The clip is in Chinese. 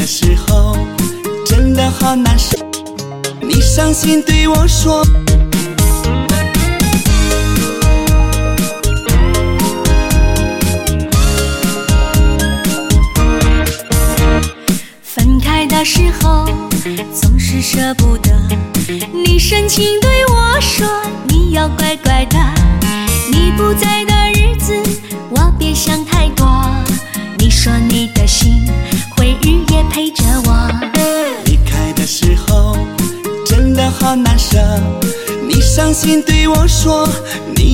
时候真的好难受，你伤心对我说。 分开的时候总是舍不得，你深情对我说你要乖乖的，你不在的日子我别想太多，你说你的心会日夜陪着我。 离开的时候真的好难舍，你伤心对我说你